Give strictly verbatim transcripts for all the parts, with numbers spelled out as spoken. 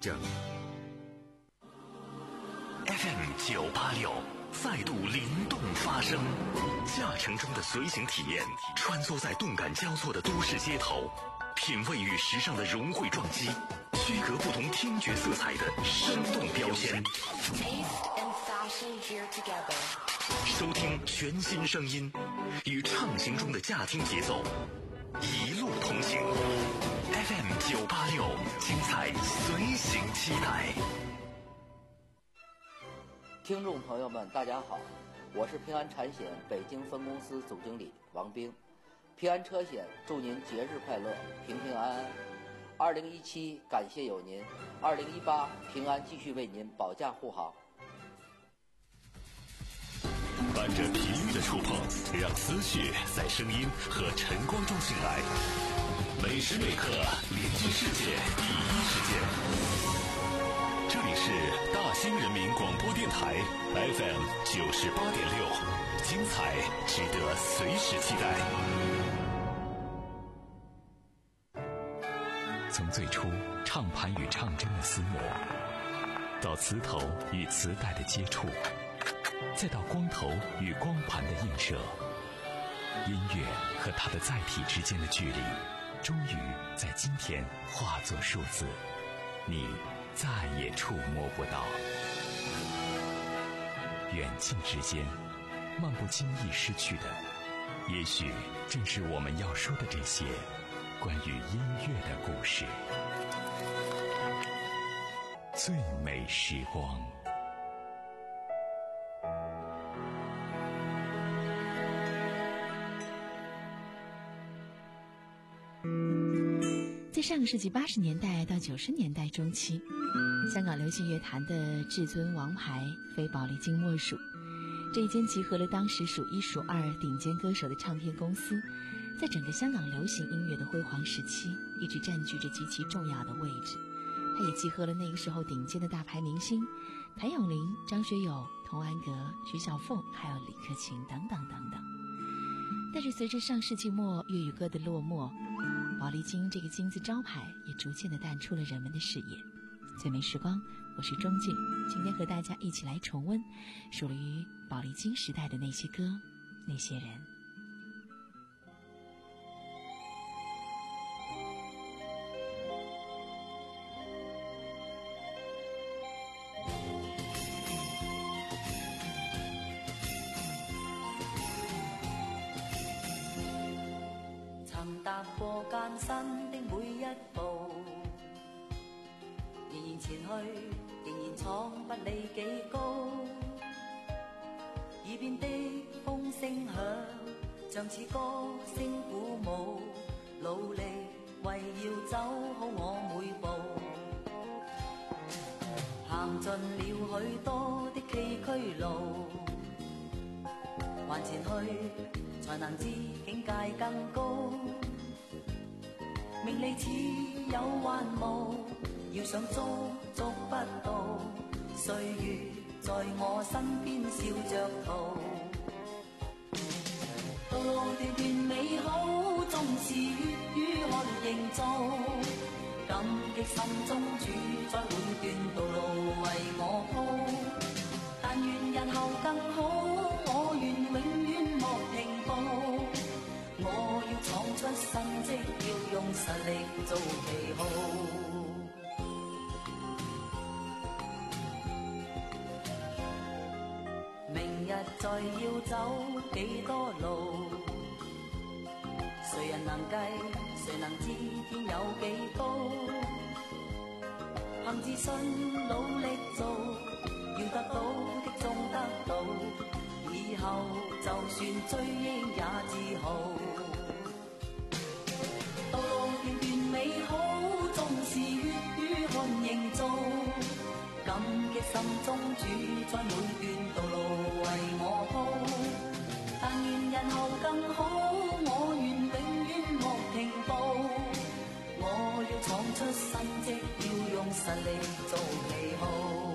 证。F M 九八六再度灵动发声，驾乘中的随行体验，穿梭在动感交错的都市街头，品味与时尚的融汇撞击，区隔不同听觉色彩的生动标签。收听全新声音，与畅行中的驾听节奏，一路同行。F M 九八六，精彩随行期待。 听众朋友们，大家好，我是平安产险北京分公司总经理王兵。平安车险祝您节日快乐，平平安安。二零一七感谢有您，二零一八平安继续为您保驾护航。 伴着频率的触碰，让思绪在声音和晨光中醒来，每时每刻连接世界第一时间。这里是大兴人民广播电台 F M 九十八点六，精彩值得随时期待。从最初唱盘与唱针的厮磨，到磁头与磁带的接触，再到光头与光盘的映射，音乐和它的载体之间的距离，终于在今天化作数字，你再也触摸不到。远近之间，漫不经意失去的，也许正是我们要说的这些关于音乐的故事。最美时光。 在上个世纪八十年代到九十年代中期，香港流行乐坛的至尊王牌非宝丽金莫属。这一间集合了当时数一数二顶尖歌手的唱片公司，在整个香港流行音乐的辉煌时期一直占据着极其重要的位置。它也集合了那个时候顶尖的大牌明星谭咏麟、张学友、童安格、徐小凤，还有李克勤等等等等。但是随着上世纪末粤语歌的落寞，宝丽金这个金字招牌也逐渐的淡出了人们的视野。最美时光，我是钟静，今天和大家一起来重温属于宝丽金时代的那些歌，那些人。 踏過艱辛的每一步，仍然前去，仍然闖不理幾高。耳邊的風聲響，像似歌聲鼓舞，努力為要走好我每步。行盡了許多的崎嶇路，還前去，才能知境界更高。名利似有還無，要想捉捉不到，歲月在我身邊笑着逃。道路段段美好，縱是血與汗營造，感激心中主宰每段道路為我鋪。但願日後更好，我願永遠莫停步。我要闖出新績，要用實力做旗號。明日再要走幾多路，誰人能計，誰能知天有幾高？憑自信努力做，要得到的終得到，以後就算追憶也自豪。道路段段美好，縱是血與汗營造，感激心中主宰每段道路為我鋪。但願日後更好，我願永遠莫停步。我要闖出新績，要用實力做旗號。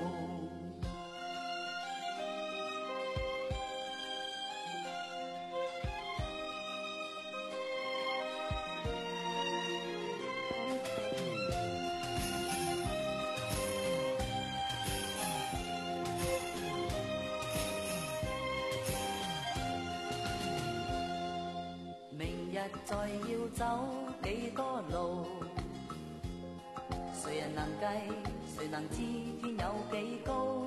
走幾多路，誰人能計，誰能知天有幾高？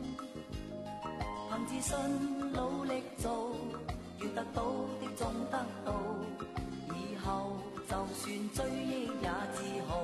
憑自信努力做，願得到的總得到，以後就算追憶也自豪。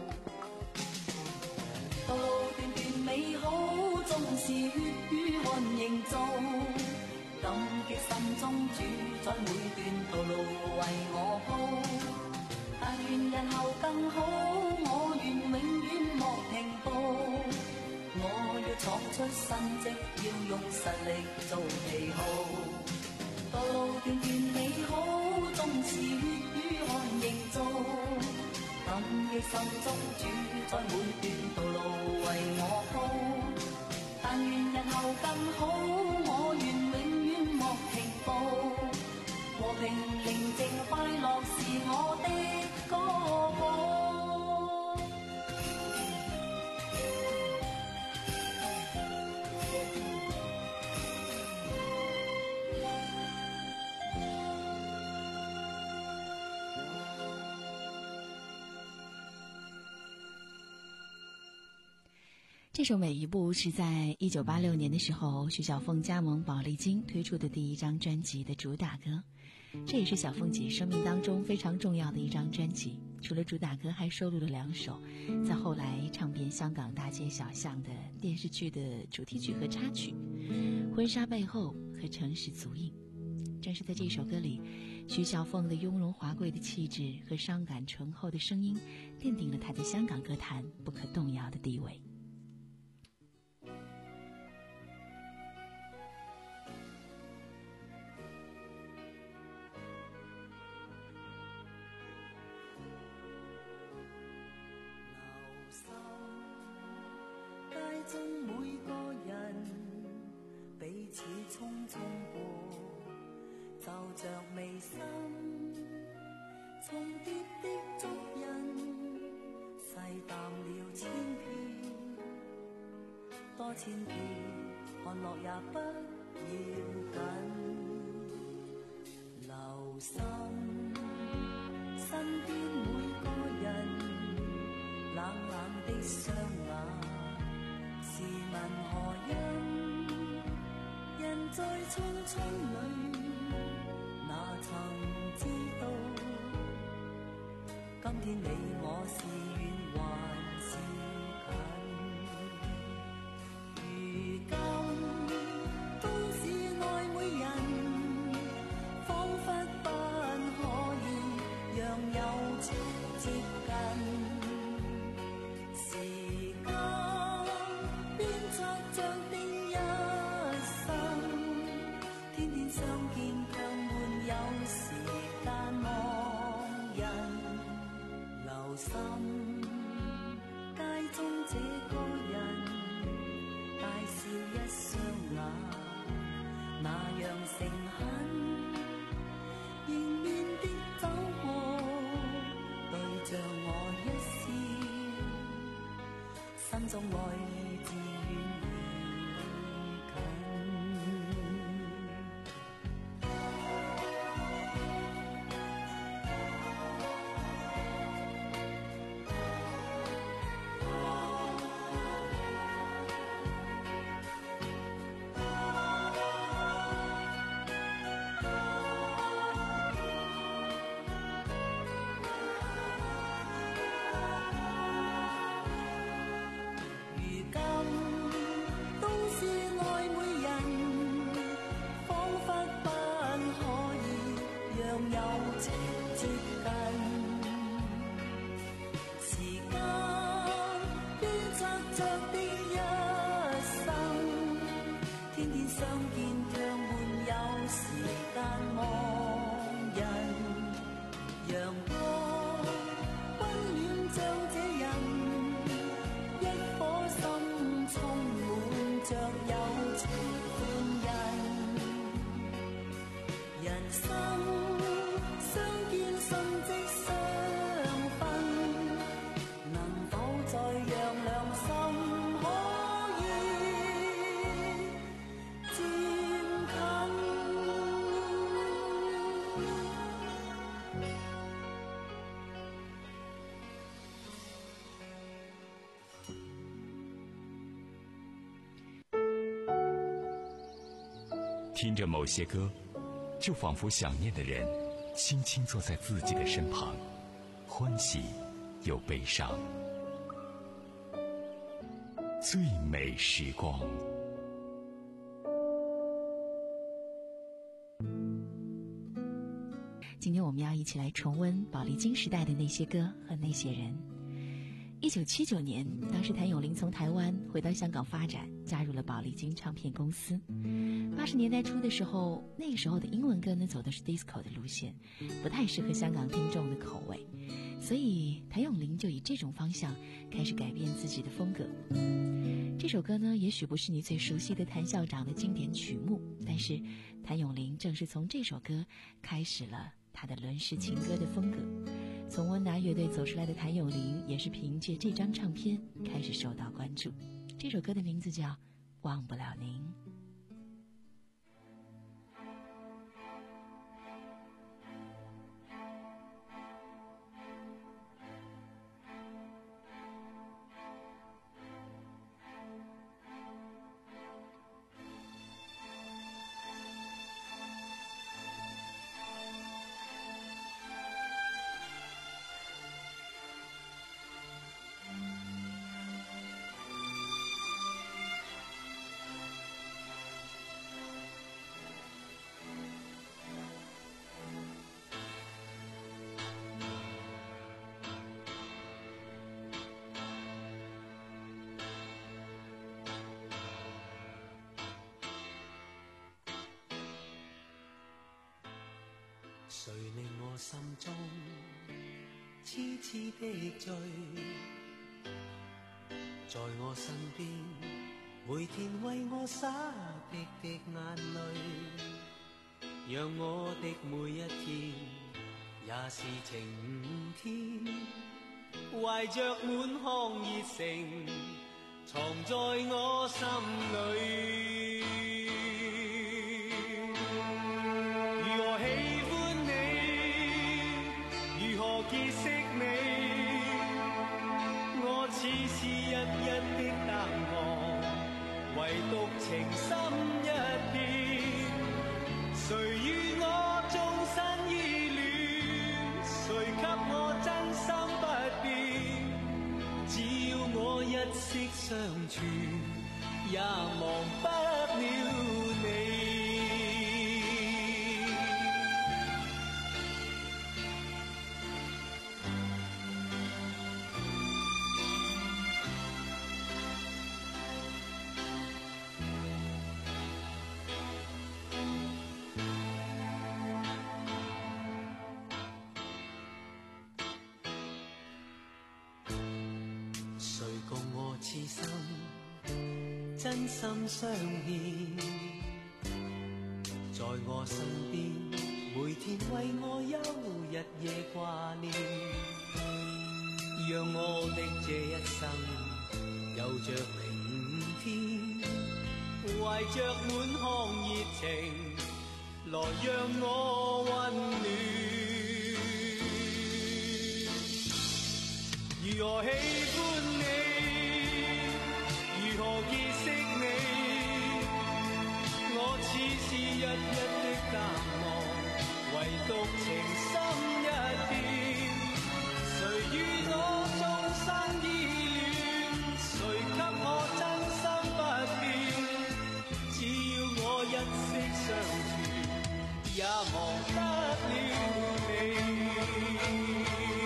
道路段段美好，縱是血與汗營造，感激心中主宰每段道路為我鋪。但願日後更好，我願永遠莫停步。我要闖出新績，要用實力做旗號。道路段段美好，縱是血與汗營造，感激心中主宰每段道路為我鋪。但願日後更好，我願永遠莫停步。和平寧靜快樂是我的歌譜。 这首《每一步》是在一九八六年的时候，徐小凤加盟宝丽金推出的第一张专辑的主打歌，这也是小凤姐生命当中非常重要的一张专辑。除了主打歌，还收录了两首在后来唱遍香港大街小巷的电视剧的主题曲和插曲，《婚纱背后》和《城市足印》。正是在这首歌里，徐小凤的雍容华贵的气质和伤感醇厚的声音，奠定了她在香港歌坛不可动摇的地位。 中每個人彼此匆匆過，就像眉心重疊的足印，細淡了千遍，多千遍看落也不要緊。留心身邊每個人冷冷的雙眼，試問何因人在匆匆裏，哪曾知道今天你我是遠還是近？如今都是愛每人，彷彿不可以讓友情接近。心街中這個人大笑一雙眼，那樣誠懇，迎面的走過，對着我一笑，心中愛意自遠而听着某些歌，就仿佛想念的人轻轻坐在自己的身旁，欢喜又悲伤。最美时光。 今天我们要一起来重温宝丽金时代的那些歌和那些人。一九七九年，当时谭咏麟从台湾回到香港发展，加入了宝丽金唱片公司。八十年代初的时候，那个时候的英文歌呢走的是 disco 的路线，不太适合香港听众的口味，所以谭咏麟就以这种方向开始改变自己的风格。这首歌呢，也许不是你最熟悉的谭校长的经典曲目，但是谭咏麟正是从这首歌开始了他的伦式情歌的风格。从温拿乐队走出来的谭咏麟，也是凭借这张唱片开始受到关注。这首歌的名字叫《忘不了您》。 谁令我心中痴痴的醉，在我身边每天为我洒滴滴眼泪，让我的每一天也是晴天，怀着满腔热诚藏在我心里。如何喜歡你，如何結識你，我似是日日的淡忘，唯獨情深一片。誰與我終身依戀，誰給我真心不變，只要我一息相處，也忘不了你。誰共我痴心真心相牽，在我身邊每天為我憂日夜掛念，讓我的這一生有着明天，懷着滿腔熱情來讓我溫暖。如何喜歡你，如何結識你，我似是日日的淡忘，唯獨情深一片。誰與我終生依戀，誰給我真心不變，只要我一息相處，也忘不了你。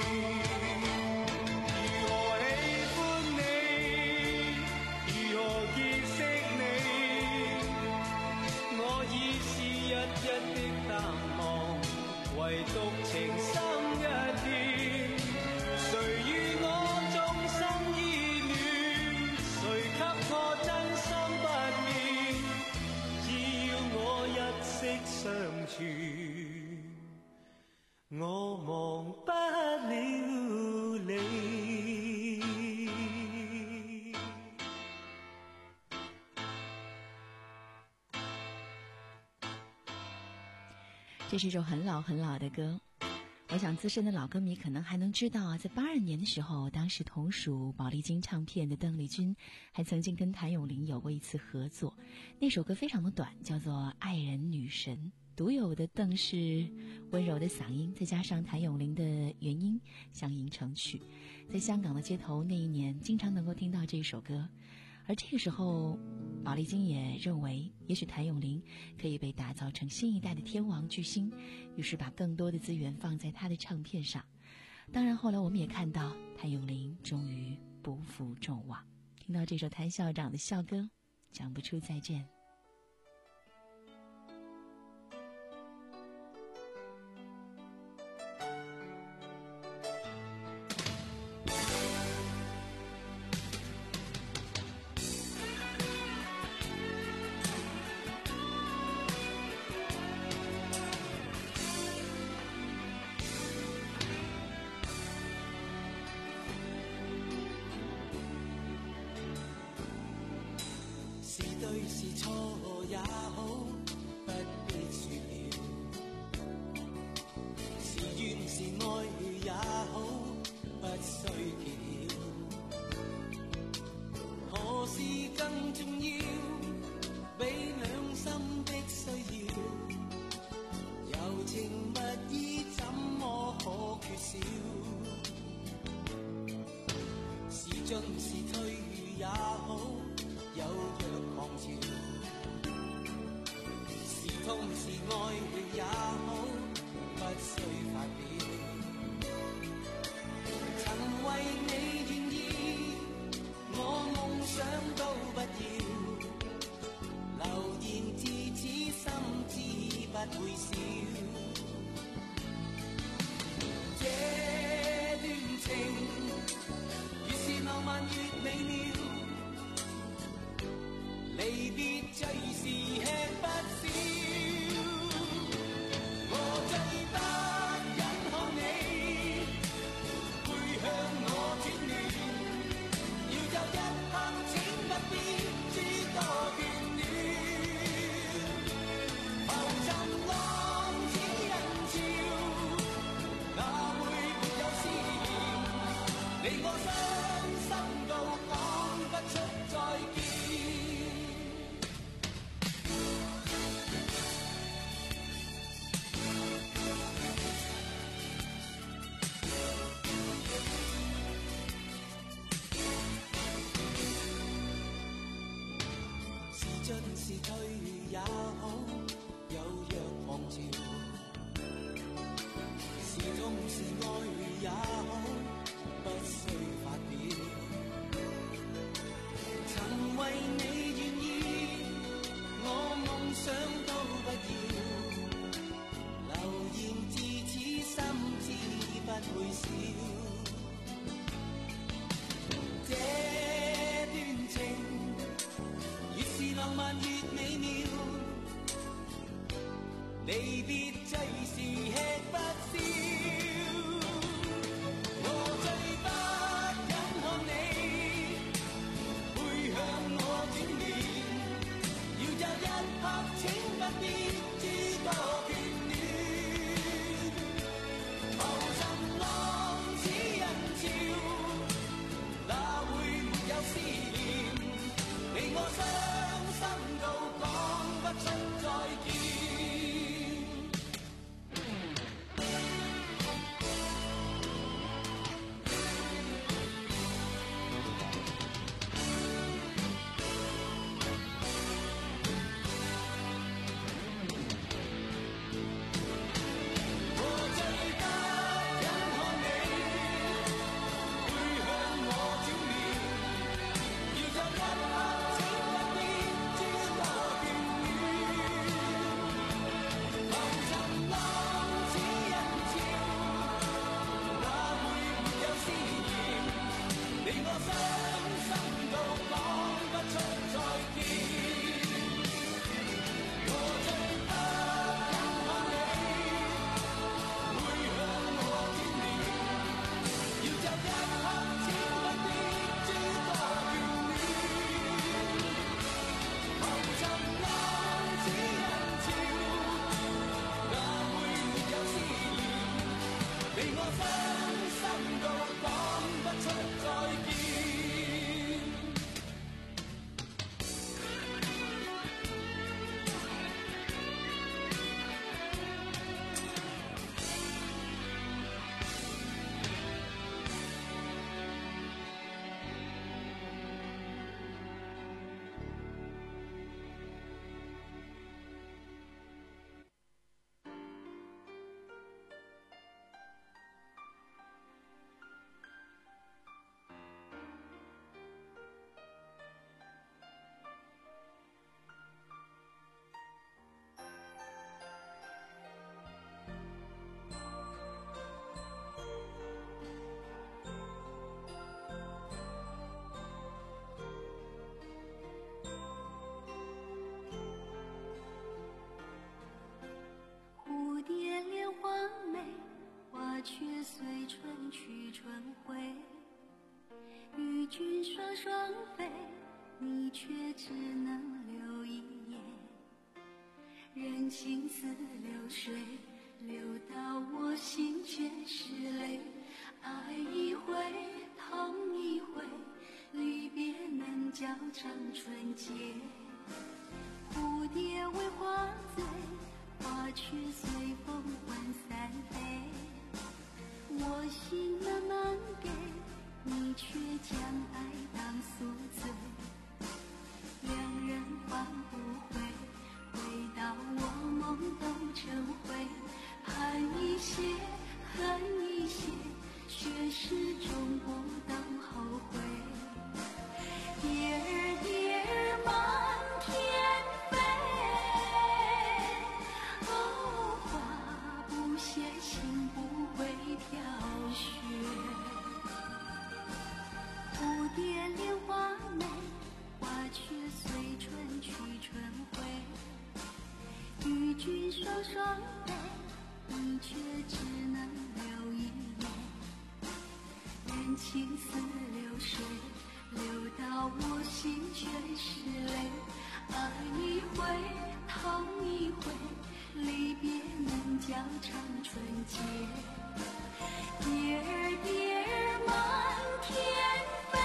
日日的淡忘，唯獨情深一片。誰與我終生依戀，誰給我真心不變，只要我一息相處，我忘不了你。 这是一首很老很老的歌， 我想资深的老歌迷可能还能知道啊，在八二年的时候，当时同属宝丽金唱片的邓丽君还曾经跟谭咏麟有过一次合作，那首歌非常的短，叫做《爱人女神》，独有的邓氏温柔的嗓音，再加上谭咏麟的原音相映成曲，在香港的街头那一年经常能够听到这首歌。而这个时候宝丽金也认为也许谭咏麟可以被打造成新一代的天王巨星，于是把更多的资源放在他的唱片上。当然后来我们也看到谭咏麟终于不负众望，听到这首谭校长的校歌，讲不出再见。 是錯也好，不必說了；是怨是愛也好，不需揭曉。何事更重要？比兩心的需要，柔情蜜意怎麼可缺少？是進是退也好，有若狂潮，是痛是愛也好，不需發表。曾為你願意，我夢想都不要，流言自此心知不會少。這段情越是浪漫越美妙，離別最是吃不消，我最不忍看你背向我轉亂，要有一刻請不必諸多眷戀，浮沉浪子人潮，哪會沒有思念，你我傷心到講不出再見。進是退也好，有若狂潮，是痛是愛也好，不需發表。曾為你願意，我夢想都不要，流言自此心知不會少。這段情越是浪漫越美妙，離別最是吃不消。我最不忍看你背向我轉亂，要有一刻請不必諸多眷戀，浮沉浪子人潮，哪會沒有思念，你我相心到講不出再見。要双飞，你却只能留一眼。任情似流水，流到我心却是泪。爱一回，痛一回，离别能较长纯洁。蝴蝶为花醉，花却随风缓散飞。我心慢慢给，你却将爱当宿醉。两人换不回，回到我梦都成灰。盼一些，恨一些，却始终不等后悔。蝶儿蝶儿满天飞，哦，花不谢，心不会飘雪。蝴蝶恋花美，花却随春去春回。与君双双飞，你却只能留一眼。任情似流水，流到我心却是泪。爱一回，痛一回，离别能较长纯洁。蝶儿蝶儿满天飞，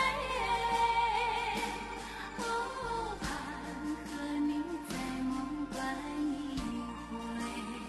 哦，盼和你在梦断一回。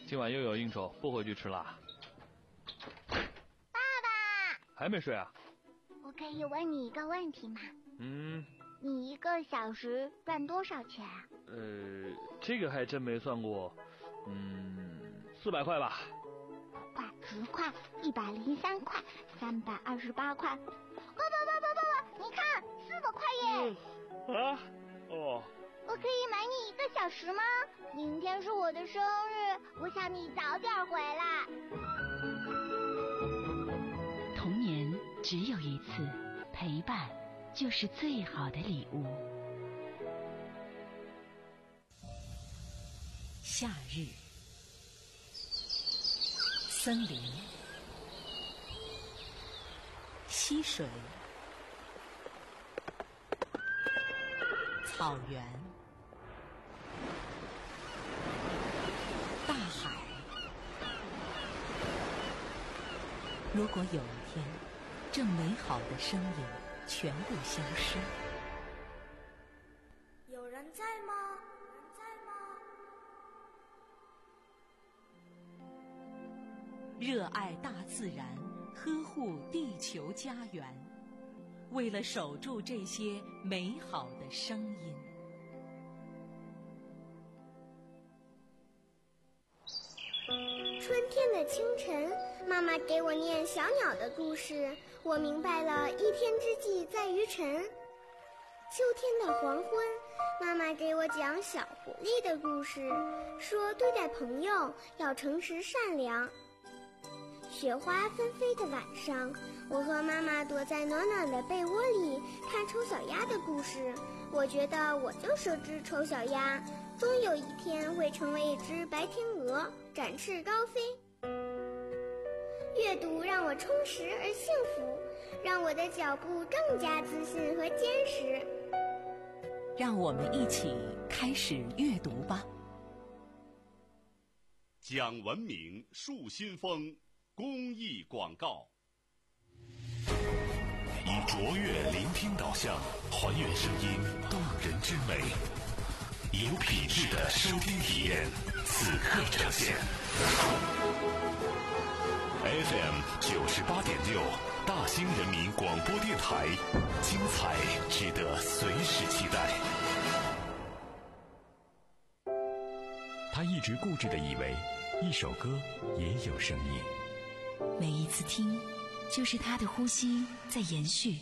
今晚又有应酬，不回去吃啦。 爸爸， 还没睡啊？ 我可以问你一个问题吗？ 嗯。 你一个小时赚多少钱啊？ 呃，这个还真没算过。嗯，四百块吧。 五块、十块、一百零三块、三百二十八块。爸爸爸爸爸爸，你看，四百块耶！ 嗯、啊？哦。 我可以买你一个小时吗？明天是我的生日，我想你早点回来。 童年只有一次，陪伴就是最好的礼物。夏日，森林，溪水，草原，大海。如果有一天，这美好的声音全部消失， 有人在吗？有人在吗？ 热爱大自然，呵护地球家园，为了守住这些美好的声音。 春天的清晨，妈妈给我念小鸟的故事，我明白了一天之计在于晨。秋天的黄昏，妈妈给我讲小狐狸的故事，说对待朋友要诚实善良。雪花纷飞的晚上，我和妈妈躲在暖暖的被窝里看丑小鸭的故事，我觉得我就是只丑小鸭，终有一天会成为一只白天鹅，展翅高飞。阅读让我充实而幸福，让我的脚步更加自信和坚实。 让我们一起开始阅读吧。 讲文明树新风公益广告。以卓越聆听导向，还原声音动人之美，以有品质的收听体验，此刻呈现。F M 九十八点六，大兴人民广播电台，精彩值得随时期待。 他一直固执地以为，一首歌也有生命。 每一次听，就是他的呼吸在延续。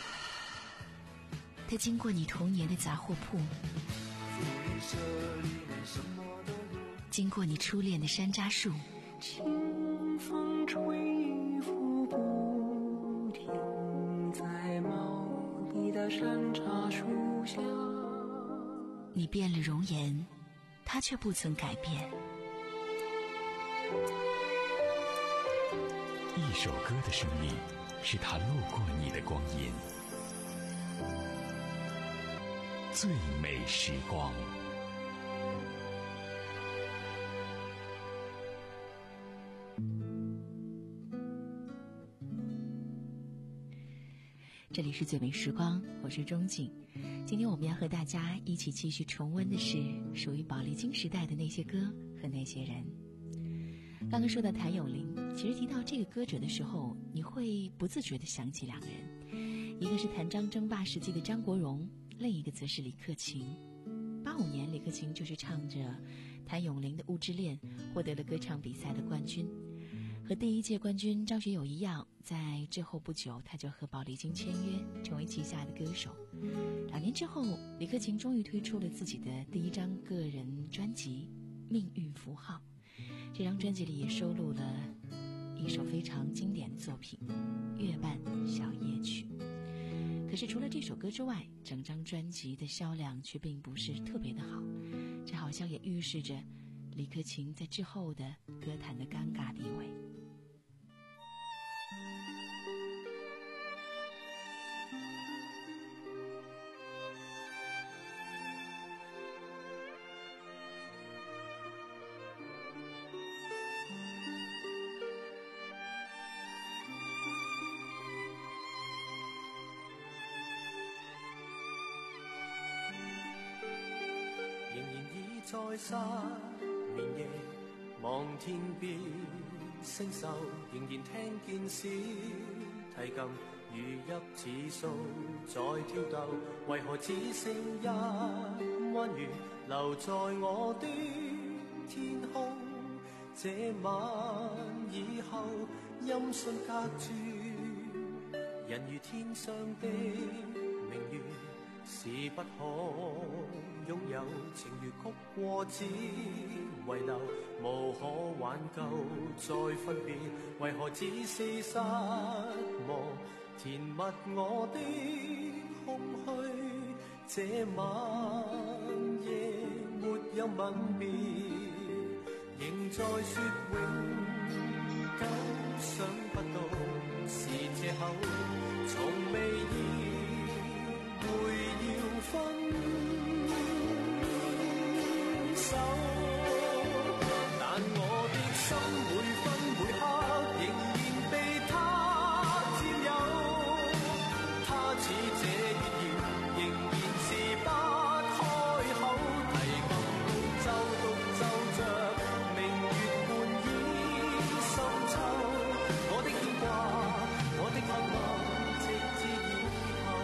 他经过你童年的杂货铺，经过你初恋的山楂树， 清风吹衣服不停，在茂密的山茶树下。 你变了容颜，他却不曾改变。 一首歌的生命，是他路过你的光阴。最美时光。 这里是最美时光，我是钟景。今天我们要和大家一起继续重温的是属于宝丽金时代的那些歌和那些人。刚刚说到谭咏麟，其实提到这个歌者的时候，你会不自觉地想起两个人，一个是谭张争霸时期的张国荣，另一个则是李克勤。八五年，李克勤就是唱着谭咏麟的《雾之恋》获得了歌唱比赛的冠军。和第一届冠军张学友一样，在之后不久他就和宝丽金签约，成为旗下的歌手。两年之后，李克勤终于推出了自己的第一张个人专辑《命运符号》。这张专辑里也收录了一首非常经典的作品《月半小夜曲》。可是除了这首歌之外，整张专辑的销量却并不是特别的好，这好像也预示着李克勤在之后的歌坛的尴尬地位。 仍然倚在失眠夜， 望天边星宿，仍然聽見小提琴如泣似訴在跳動，為何只剩一彎月留在我的天空？這晚以後，音訊隔絕，人如天上的明月，是不可擁有，情如曲過只遺留，無可挽救再分別，為何只是失望填密我的空虛？這晚夜沒有吻別，仍在說永久，想不到是借口，從未意會要分手，但我的心每分每刻仍然被他佔有，他似這月兒仍然是不開口，提琴獨奏獨奏着明月半倚深秋，我的牽掛我的盼望直至以後。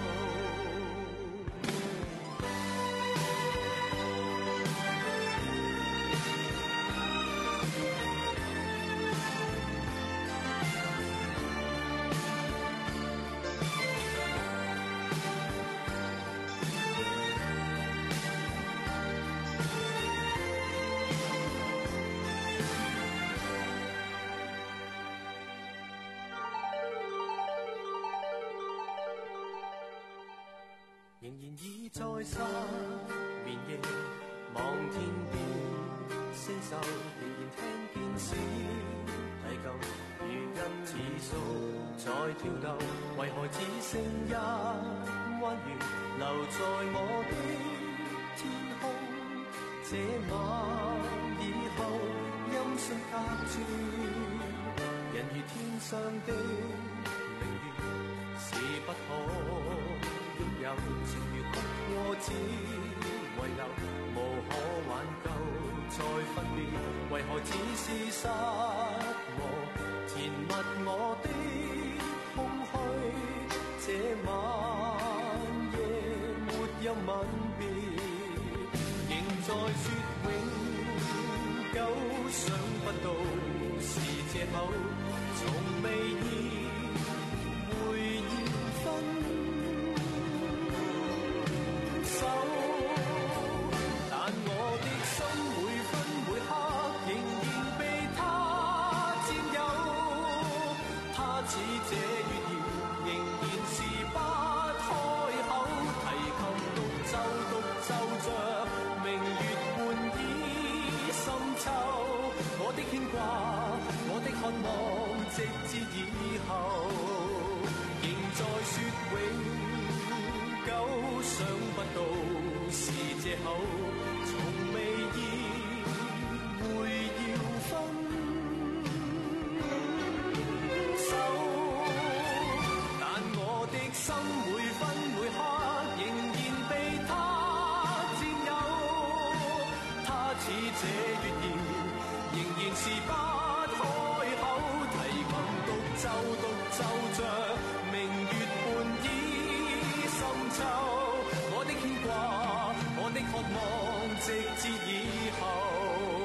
仍然倚在失眠夜，望天邊星宿，仍然聽見小提琴如泣似訴在跳動，為何只剩一彎月留在我的天空？這晚以後，音訊隔絕，人如天上的明月，是不可有情如曲過只遺留，無可挽救再分別，為何只是失望填密我的空虛？這晚夜沒有吻別，仍在說永久，想不到是借口，從未意會要分手，但我的心每分每刻仍然被他佔有，他似這月兒仍然是不開口，提琴獨奏獨奏着明月半倚深秋，我的牽掛我的渴望直至以後，仍在說永久，想不到是借口，從未意會要分手，但我的心每分每刻仍然被他佔有，他似這月兒仍然是不開口，提琴獨奏獨奏着明月半倚深秋，我的牽掛我的渴望直至以後。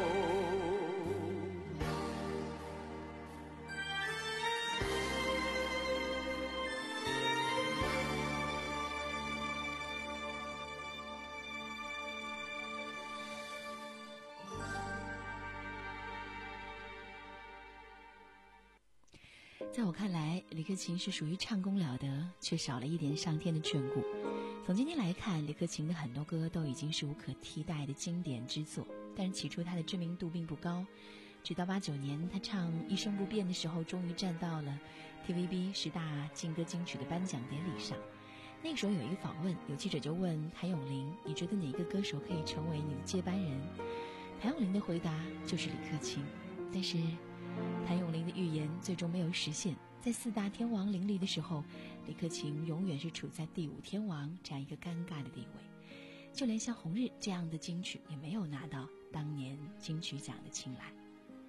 在我看来，李克勤是属于唱功了得，却少了一点上天的眷顾。从今天来看，李克勤的很多歌都已经是无可替代的经典之作，但是起初他的知名度并不高。直到八九年，他唱《一生不变》的时候，终于站到了 T V B 十大劲歌金曲的颁奖典礼上。那个时候有一个访问，有记者就问谭咏麟：“你觉得哪个歌手可以成为你的接班人？”谭咏麟的回答就是李克勤。但是谭咏麟的预言最终没有实现，在四大天王林立的时候，李克勤永远是处在第五天王这样一个尴尬的地位，就连像《红日》这样的金曲也没有拿到当年金曲奖的青睐。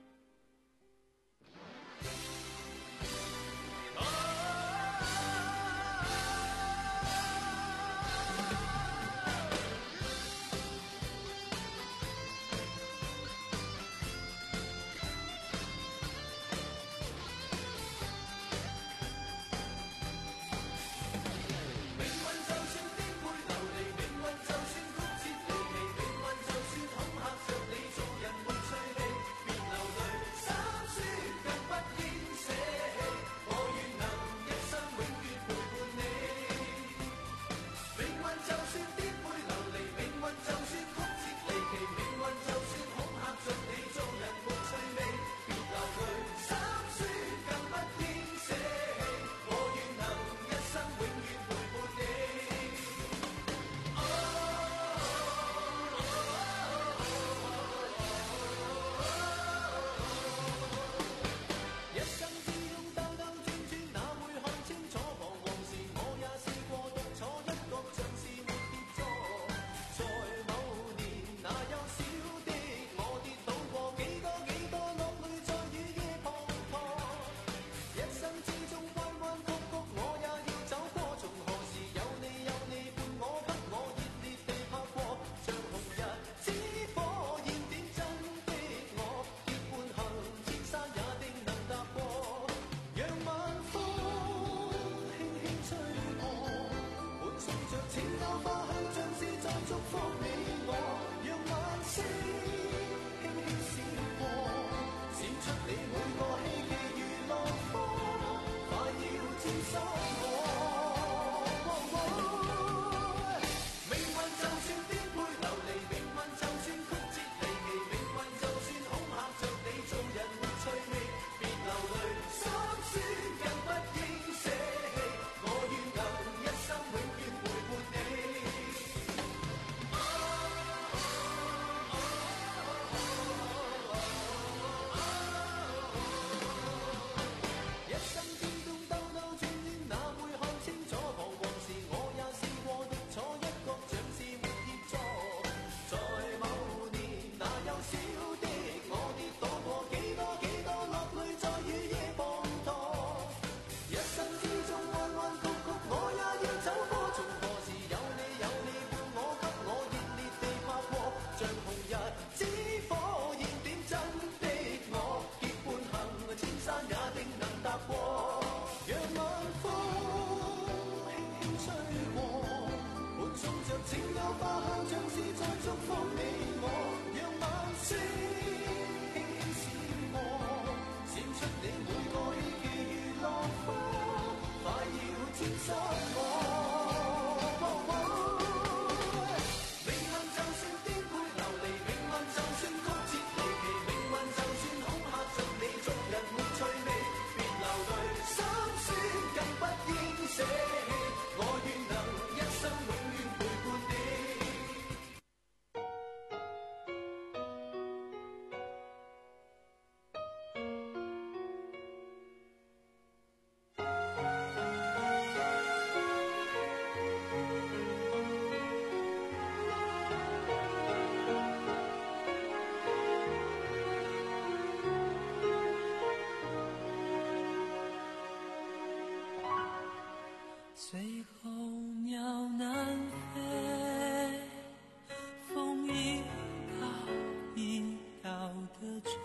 最后鸟南飞，风一道一道的吹，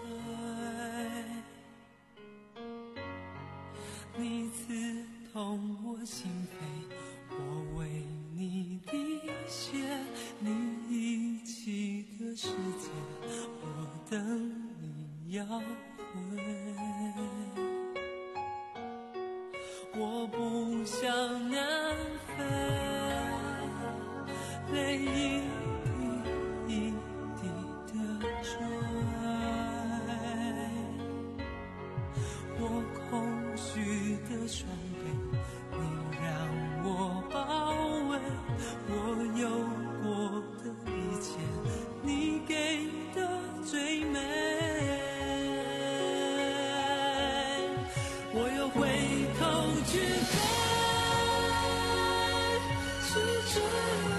你刺痛我心扉，我为你滴血，你遗弃的世界，我等你要回。我不想南飞，泪一滴一滴的坠，我空虚的双臂，你让我包围，我有过的一切，你给的最美，我又回头去看，去追，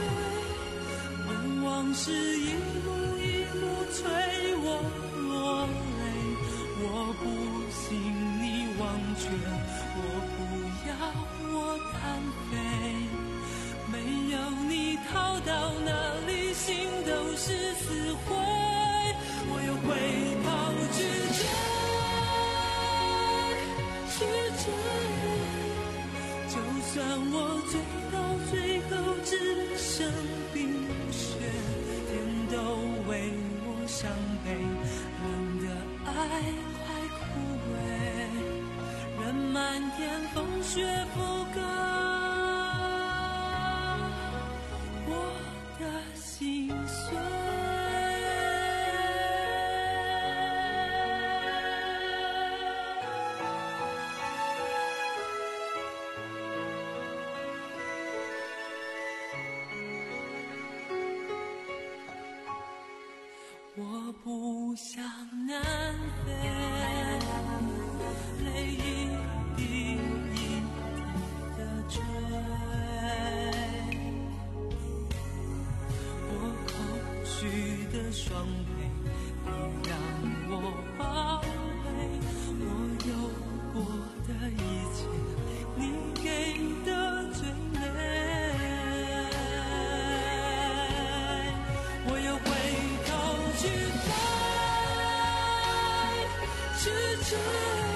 问往事一幕一幕催我落泪，我不信你雪覆盖我的心碎。我不想南飞，泪一滴一滴的坠，我空虚的双臂你让我宝贝，我有过的一切你给的最美，我又回头去飞去追，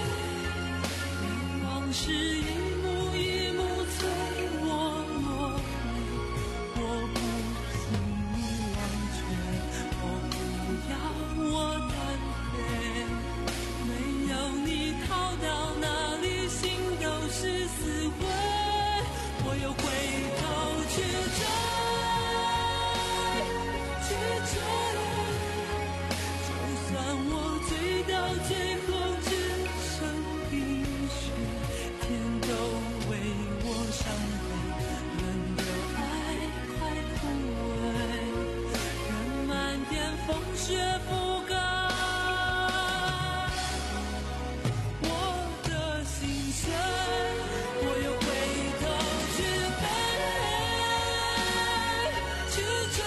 任往事一幕一幕催我落泪，我不信你忘却，我不要我单飞，没有你逃到哪里心都是死灰，我又回头去追去追，就算我醉到最后只剩冰雪，天都为我伤悲，人的爱快枯萎，任漫天风雪覆盖我的心碎，我又回头去飞去追，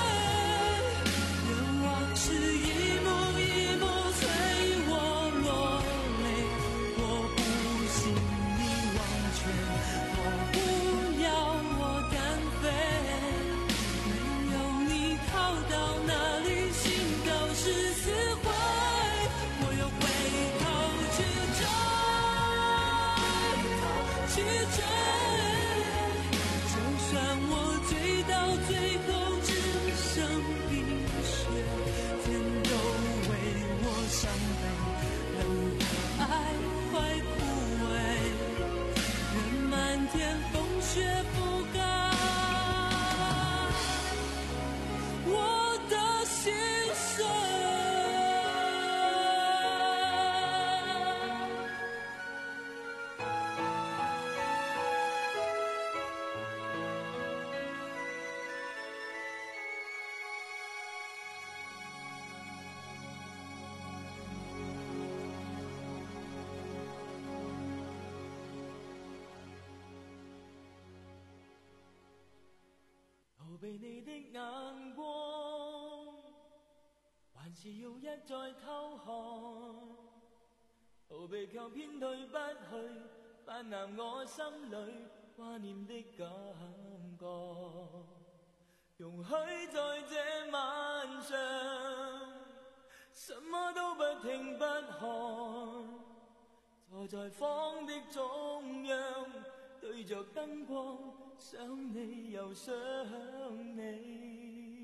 任往事一幕一幕催我落泪，我不信你忘却，我不要我单飞，没有你逃到哪里心都是死灰，我又回头去追去追，就算我醉到最后只剩冰雪，天都为我伤悲，人的爱快枯萎，任漫天风雪覆盖我的心碎。逃避你的眼光，還是要一再偷看，逃避卻偏退不去，泛濫我心裏掛念的感覺，容許在這晚上什麼都不聽不看，坐在房的中央，對着燈光，想你又想你。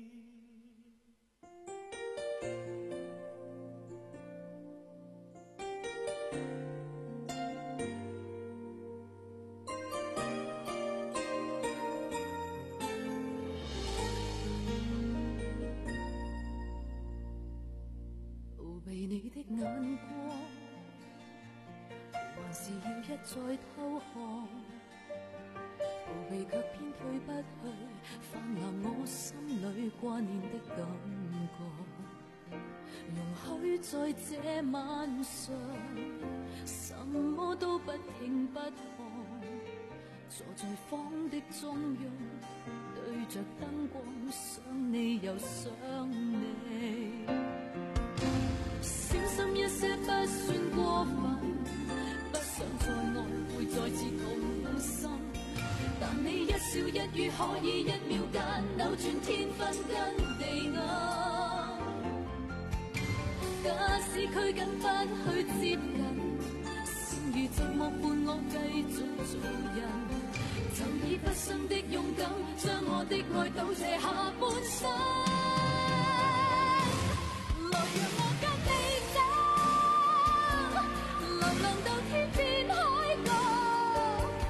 逃避你的眼光，還是要一再偷看，逃避卻偏退不去，泛濫我心裏掛念的感覺，容許在這晚上什麼都不聽不看，坐在房的中央，對着燈光，想你又想你，小心一些不算過分，不想再愛會再次痛心，但你一笑一語可以一秒間扭轉天昏跟地暗，假使拘謹不去接近，善如寂寞伴我繼續做人，就以不生的勇敢，將我的愛倒瀉下半生，來讓我跟你走，流浪到天邊海角，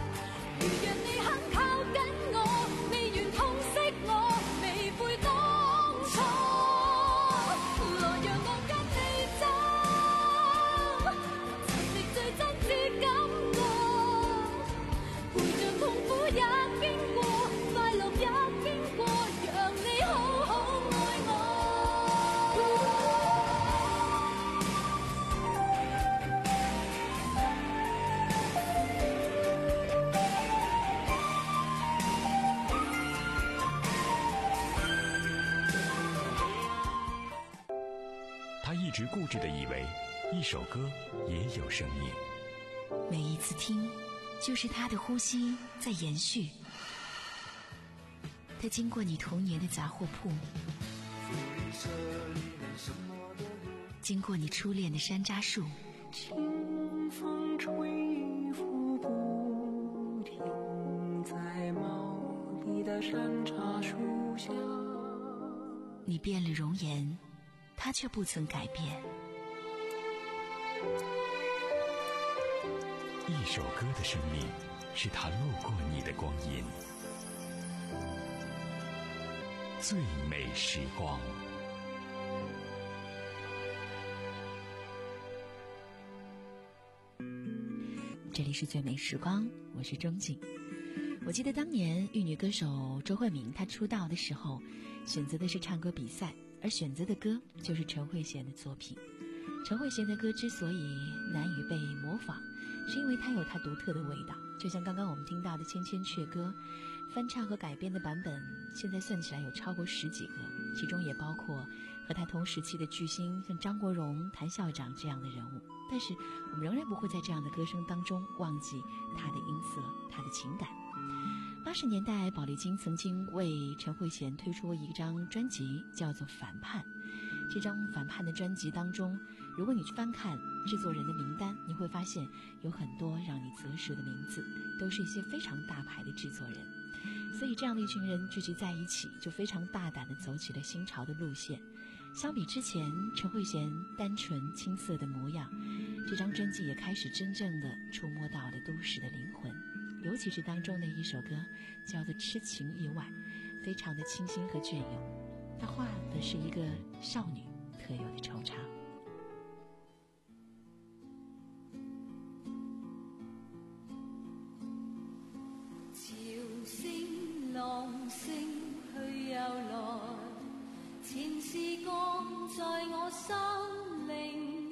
他一直固执地以为一首歌也有生命， 每一次听就是他的呼吸在延续。他经过你童年的杂货铺，经过你初恋的山楂树， 清风吹拂不停，在茂密的山茶树下。 你变了容颜，他却不曾改变。 一首歌的生命是他路过你的光阴，最美时光。 这里是最美时光，我是钟景。我记得当年玉女歌手周慧敏她出道的时候，选择的是唱歌比赛，而选择的歌就是陈慧娴的作品。陈慧娴的歌之所以难以被模仿，是因为它有它独特的味道。就像刚刚我们听到的《千千阙歌》，翻唱和改编的版本现在算起来有超过十几个，其中也包括和他同时期的巨星像张国荣、谭校长这样的人物。但是我们仍然不会在这样的歌声当中忘记他的音色，他的情感。八十年代，宝丽金曾经为陈慧娴推出一张专辑，叫做《反叛》。这张《反叛》的专辑当中，如果你去翻看制作人的名单，你会发现有很多让你啧舌的名字，都是一些非常大牌的制作人。所以这样的一群人聚集在一起，就非常大胆地走起了新潮的路线。相比之前陈慧娴单纯青涩的模样，这张专辑也开始真正地触摸到了都市的灵魂。尤其是当中的一首歌叫做《痴情意外》，非常的清新和隽永。它画的是一个少女特有的惆怅。 潮聲浪聲去又來，前事降在我生命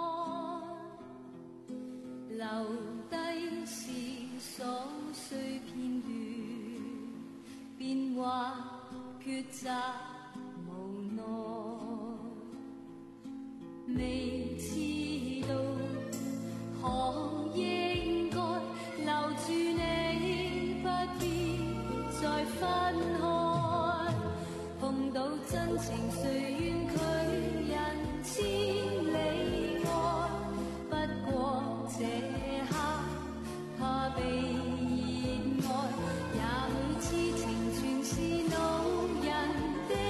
內，留低是瑣碎片段，變幻抉擇無奈，未知道可應該留住你，不必再分開，碰到真情誰願拒人千里外，不過這刻怕被熱愛，也許痴情全是路人的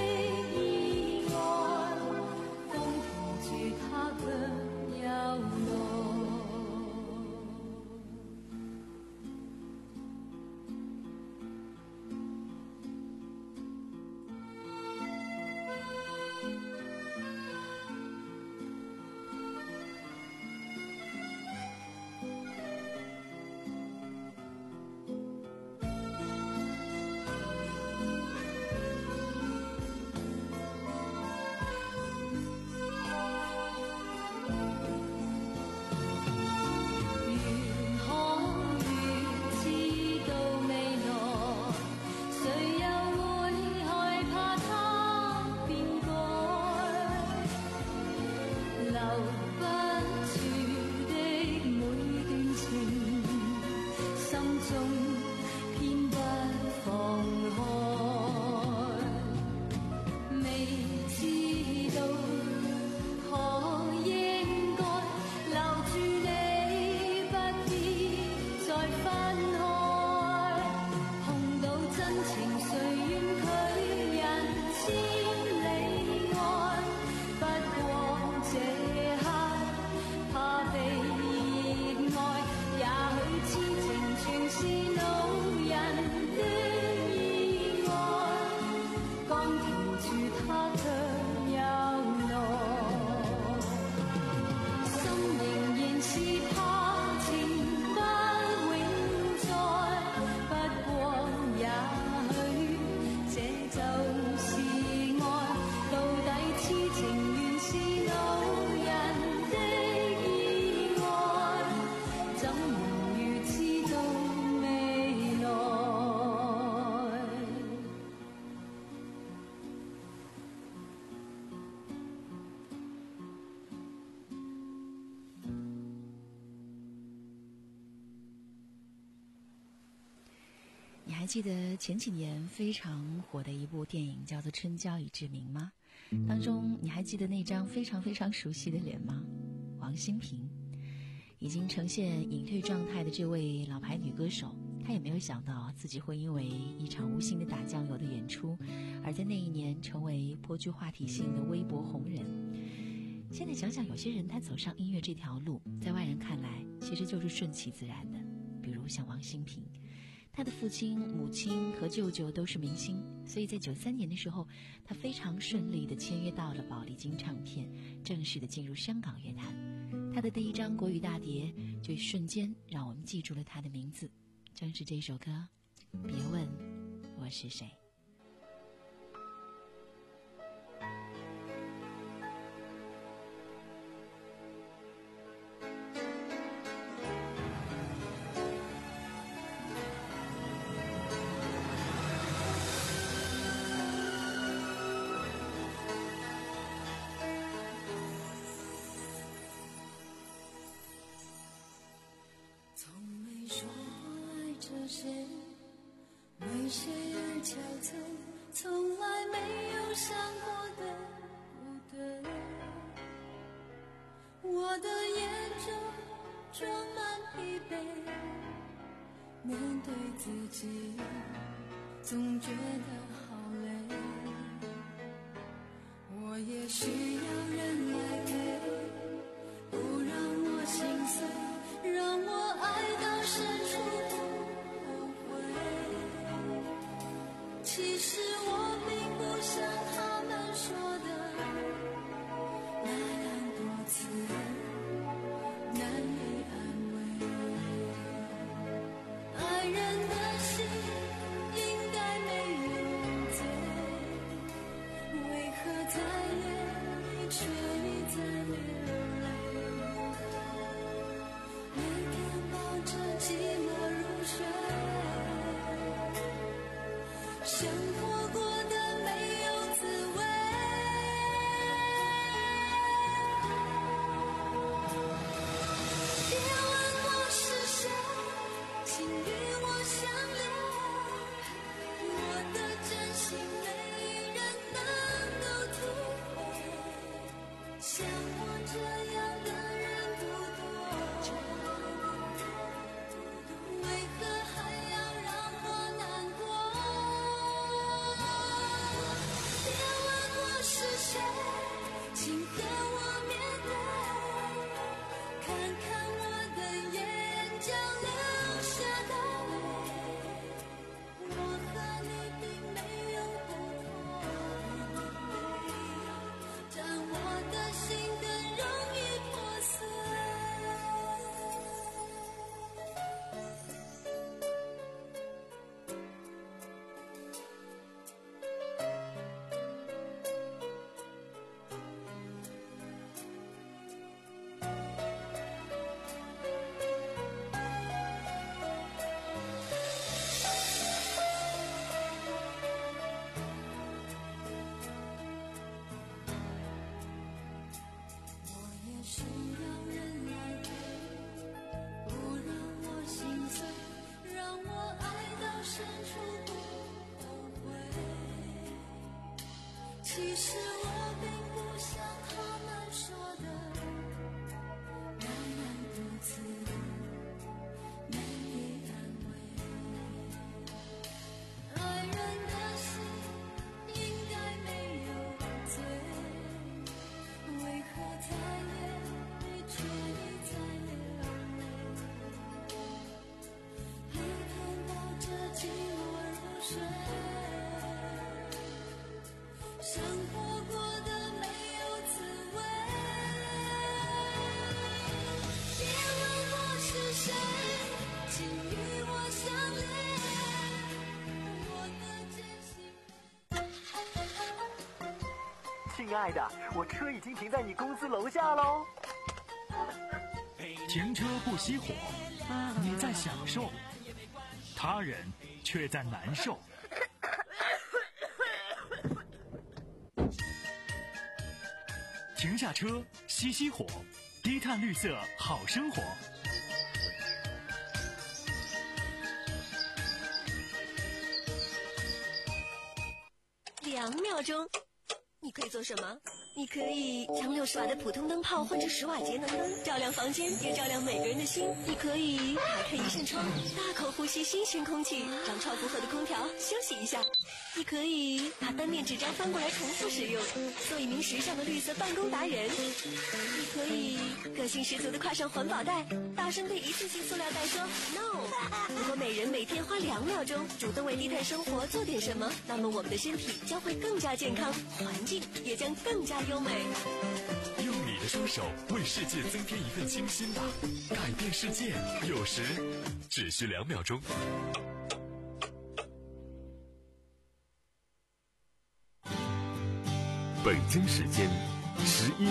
记得前几年非常火的一部电影叫做《春娇与志明》吗？当中你还记得那张非常非常熟悉的脸吗？王馨平。已经呈现隐退状态的这位老牌女歌手，她也没有想到自己会因为一场无心的打酱油的演出，而在那一年成为颇具话题性的微博红人。现在想想，有些人他走上音乐这条路，在外人看来其实就是顺其自然的，比如像王馨平。他的父亲、母亲和舅舅都是明星，所以在九三年的时候，他非常顺利地签约到了宝丽金唱片，正式地进入香港乐坛。他的第一张国语大碟就瞬间让我们记住了他的名字，正是这首歌《别问我是谁》。 为谁而憔悴，从来没有想过的不对。我的眼中装满疲惫，面对自己总觉得好累。我也需要人来陪，不让我心碎，让我爱到深处。其实我并不像他们说的那样多次难以安慰。爱人的心应该没有罪，为何在夜里却一再流泪？每天抱着寂寞入睡，生活过得没有滋味。别问我是谁，请与我相恋。我的真心没人能够体会，像我这样的人不多，为何还要让我难过？别问我是谁，请和我面对，看看我的眼角流下的泪，我和你并没有不同，但我的心更容易破碎。需要人来陪，不让我心碎，让我爱到深处不后悔。其实我并不像他们说的那样多次难以安慰。爱人的心应该没有罪，为何在夜里却一再流泪？每天抱着寂寞入睡，生活过得没有滋味。别问我是谁，请与我相恋。我的真心。 亲爱的，我车已经停在你公司楼下喽。 停车不熄火，你在享受，他人却在难受。停下车，熄熄火，低碳绿色好生活。 两秒钟。你可以做什么？你可以将六十瓦的普通灯泡换成十瓦节能灯，照亮房间，也照亮每个人的心。你可以打开一扇窗，大口呼吸新鲜空气，让超负荷的空调休息一下。你可以把单面纸张翻过来重复使用，做一名时尚的绿色办公达人。你可以个性十足的挎上环保袋，大声对一次性塑料袋说 no。 如果每人每天花两秒钟主动为低碳生活做点什么，那么我们的身体将会更加健康，环境也将更加优美。 用你的双手为世界增添一份清新吧，改变世界有时只需两秒钟。北京时间十一